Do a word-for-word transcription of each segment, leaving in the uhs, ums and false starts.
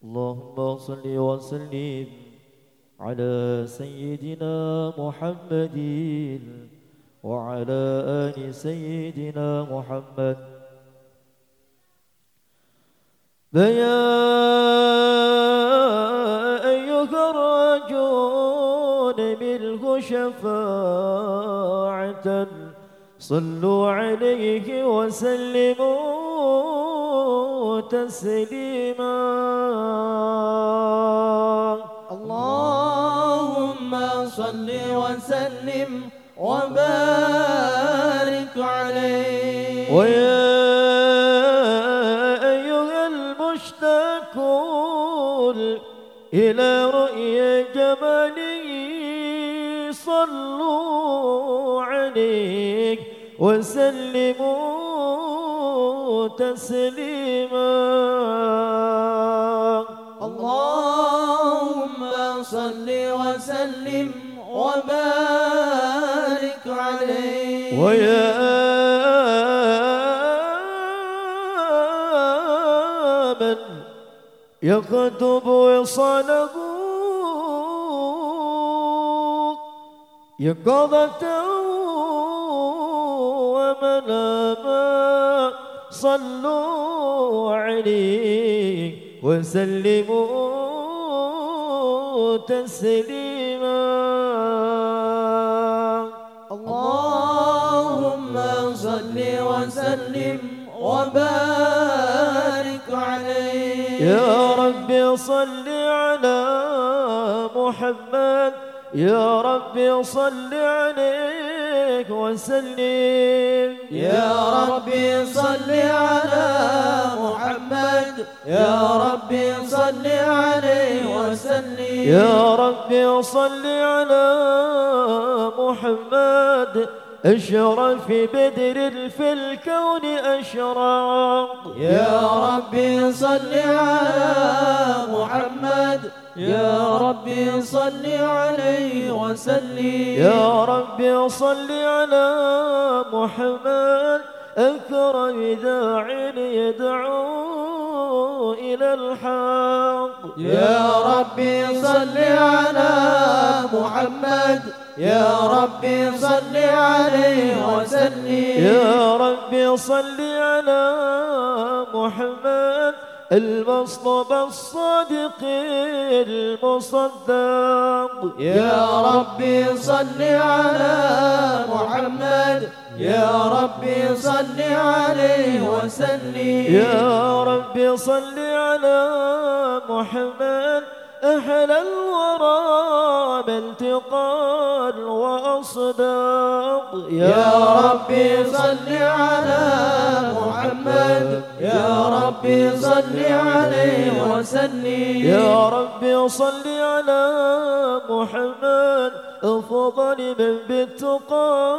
اللهم صل وسلم على سيدنا محمد وعلى آل سيدنا محمد. فيا أيها الرجل منه شفاعة صلوا عليه وسلموا تسليما. اللهم صل وسلم وبارك عليه. ويا أيها المشتاقون إلى رؤيا جماله صلوا عليه وسلموا تسليما. اللهم صل وسلم وبارك عليه. ويا من يكتب وصاله يقظة ومناما صلوا عليه وسلموا تسليما. اللهم صل وسلم وبارك عليه. يا رب صل على محمد يا رب صل عليك وسلم. يا ربي صل على محمد يا ربي صل عليه وسلم. يا رب صل على محمد أشرف بدر في الكون أشرق. يا ربي صل على محمد يا ربي صل عليه وسلم. يا ربي صل على محمد أكرم داع يدعو إلى الحق. يا ربي صل على محمد يا ربي صل عليه وسلم. يا ربي صل على محمد المصطفى الصادق المصدق. يا ربي صل على محمد يا ربي صل عليه وسلم. يا ربي صل على محمد أحلى الورى بانتقال وأصداق. يا ربي صل على محمد يا ربي صل عليه وسلم. يا ربي صل على محمد أفضل من بالتقى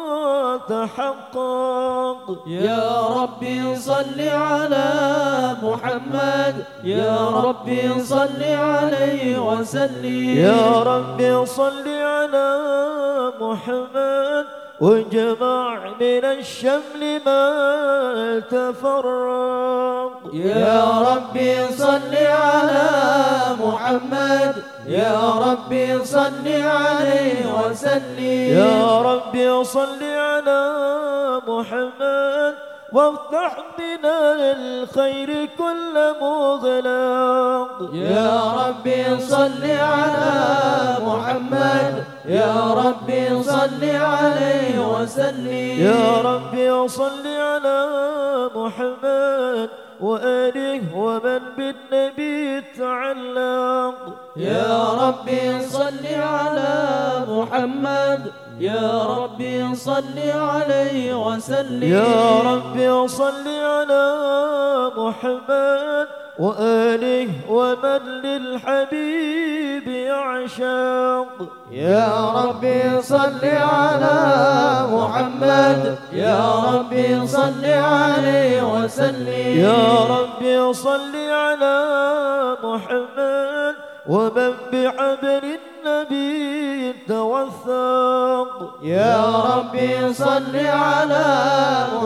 تحقق. يا ربي صل على محمد يا ربي صل عليه وسلم. يا ربي صل على محمد وجمع من الشمل ما تفرق. يا ربي صل على محمد يا ربي صل عليه وسلم. يا ربي صل على محمد وافتح من الخير كل مغلق. يا ربي صل على محمد يا ربي صل عليه وسلم. يا ربي صل على محمد وآله ومن بالنبي تعلق. يا ربي صل على محمد يا ربي صل عليه وسلم. يا ربي صل على محمد وآله ومن للحبيب يعشق. يا ربي صل على محمد يا ربي صل عليه وسلم. يا ربي صل على محمد ومن بعبر النبي توثق. يا ربي صل على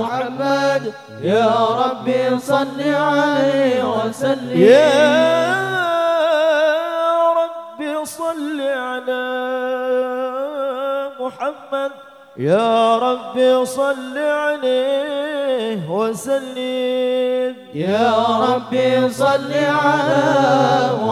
محمد يا ربي صل عليه وسلم. يا على محمد يا ربي صل عليه وسلم يا ربي صل على